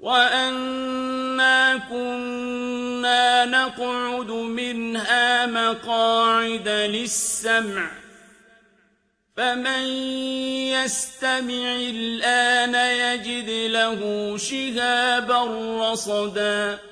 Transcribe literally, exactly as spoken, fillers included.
وَأَنَّا كُنَّا نَقْعُدُ مِنْهَا مَقَاعِدَ لِلسَّمْعِ ۖ فَمَن يَسْتَمِعِ الْآنَ يَجِدْ لَهُ شِهَابًا رَّصَدًا